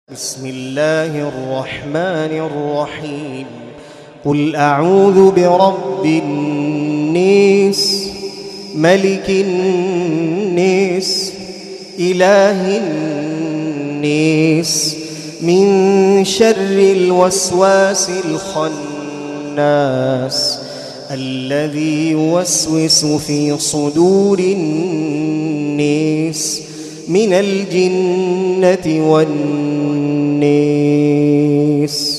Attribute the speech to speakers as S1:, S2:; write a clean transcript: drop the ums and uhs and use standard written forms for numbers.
S1: بسم الله الرحمن الرحيم. قل أعوذ برب الناس ملك الناس إله الناس من شر الوسواس الخناس الذي يوسوس في صدور الناس من الجنة والناس.